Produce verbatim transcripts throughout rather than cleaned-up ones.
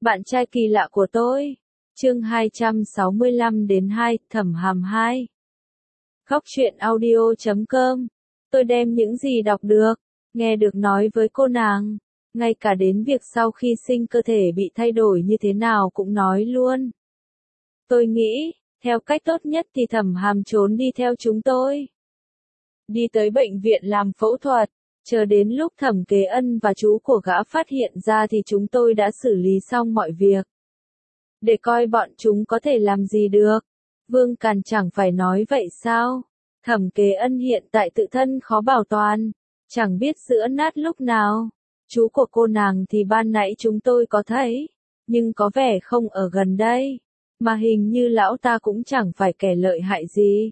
Bạn trai kỳ lạ của tôi. Chương hai trăm sáu mươi lăm đến hai, Thẩm Hàm hai. Góc truyện audio chấm com. Tôi đem những gì đọc được, nghe được nói với cô nàng, ngay cả đến việc sau khi sinh cơ thể bị thay đổi như thế nào cũng nói luôn. Tôi nghĩ, theo cách tốt nhất thì Thẩm Hàm trốn đi theo chúng tôi. Đi tới bệnh viện làm phẫu thuật, chờ đến lúc Thẩm Kế Ân và chú của gã phát hiện ra thì chúng tôi đã xử lý xong mọi việc. Để coi bọn chúng có thể làm gì được. Vương Càn chẳng phải nói vậy sao? Thẩm Kế Ân hiện tại tự thân khó bảo toàn, chẳng biết sữa nát lúc nào. Chú của cô nàng thì ban nãy chúng tôi có thấy, nhưng có vẻ không ở gần đây, mà hình như lão ta cũng chẳng phải kẻ lợi hại gì.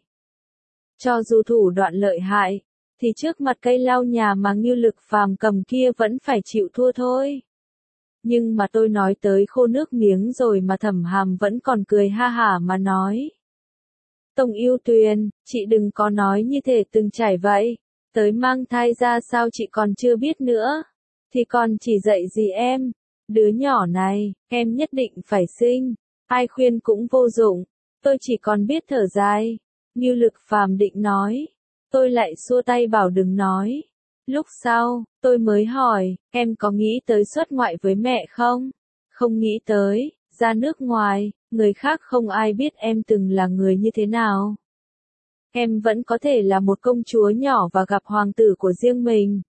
Cho dù thủ đoạn lợi hại, thì trước mặt cây lau nhà mà Ngưu Lực Phàm cầm kia vẫn phải chịu thua thôi. Nhưng mà tôi nói tới khô nước miếng rồi mà Thẩm Hàm vẫn còn cười ha hả mà nói. Tông Yêu Tuyền, chị đừng có nói như thể từng trải vậy, tới mang thai ra sao chị còn chưa biết nữa, thì còn chỉ dạy gì em, đứa nhỏ này, em nhất định phải sinh, ai khuyên cũng vô dụng, tôi chỉ còn biết thở dài. Ngưu Lực Phàm định nói, tôi lại xua tay bảo đừng nói. Lúc sau, tôi mới hỏi, em có nghĩ tới xuất ngoại với mẹ không? Không nghĩ tới, ra nước ngoài, người khác không ai biết em từng là người như thế nào. Em vẫn có thể là một công chúa nhỏ và gặp hoàng tử của riêng mình.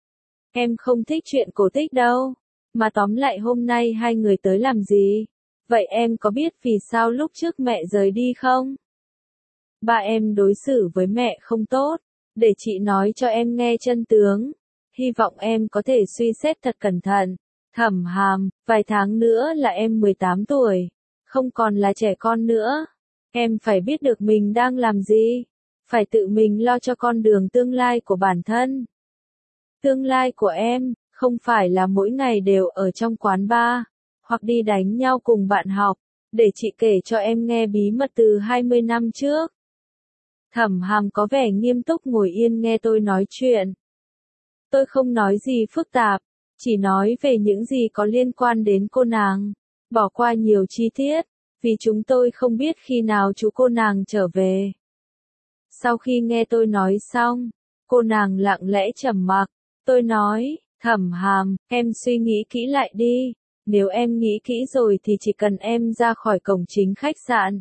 Em không thích chuyện cổ tích đâu, mà tóm lại hôm nay hai người tới làm gì? Vậy em có biết vì sao lúc trước mẹ rời đi không? Ba em đối xử với mẹ không tốt, để chị nói cho em nghe chân tướng. Hy vọng em có thể suy xét thật cẩn thận. Thẩm Hàm, vài tháng nữa là em mười tám tuổi, không còn là trẻ con nữa. Em phải biết được mình đang làm gì, phải tự mình lo cho con đường tương lai của bản thân. Tương lai của em, không phải là mỗi ngày đều ở trong quán bar, hoặc đi đánh nhau cùng bạn học. Để chị kể cho em nghe bí mật từ hai mươi năm trước. Thẩm Hàm có vẻ nghiêm túc ngồi yên nghe tôi nói chuyện. Tôi không nói gì phức tạp, chỉ nói về những gì có liên quan đến cô nàng, bỏ qua nhiều chi tiết, vì chúng tôi không biết khi nào chú cô nàng trở về. Sau khi nghe tôi nói xong, cô nàng lặng lẽ trầm mặc. Tôi nói, Thẩm Hàm, em suy nghĩ kỹ lại đi, nếu em nghĩ kỹ rồi thì chỉ cần em ra khỏi cổng chính khách sạn.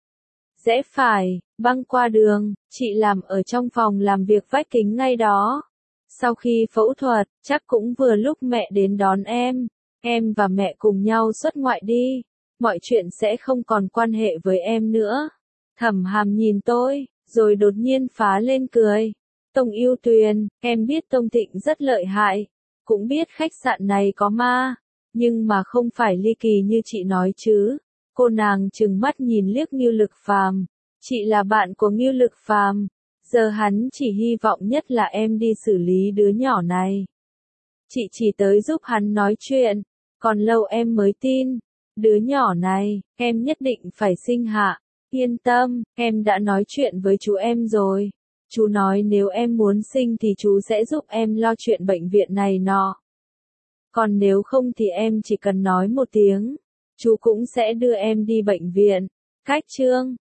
Rẽ phải, băng qua đường, chị làm ở trong phòng làm việc vách kính ngay đó. Sau khi phẫu thuật, chắc cũng vừa lúc mẹ đến đón em, em và mẹ cùng nhau xuất ngoại đi, mọi chuyện sẽ không còn quan hệ với em nữa. Thẩm Hàm nhìn tôi, rồi đột nhiên phá lên cười. Tông Yêu Tuyền, em biết Tông Thịnh rất lợi hại, cũng biết khách sạn này có ma, nhưng mà không phải ly kỳ như chị nói chứ. Cô nàng trừng mắt nhìn liếc Ngưu Lực Phàm. Chị là bạn của Ngưu Lực Phàm, giờ hắn chỉ hy vọng nhất là em đi xử lý đứa nhỏ này. Chị chỉ tới giúp hắn nói chuyện, còn lâu em mới tin. Đứa nhỏ này, em nhất định phải sinh hạ. Yên tâm, em đã nói chuyện với chú em rồi. Chú nói nếu em muốn sinh thì chú sẽ giúp em lo chuyện bệnh viện này nọ. Còn nếu không thì em chỉ cần nói một tiếng, chú cũng sẽ đưa em đi bệnh viện. Cách chương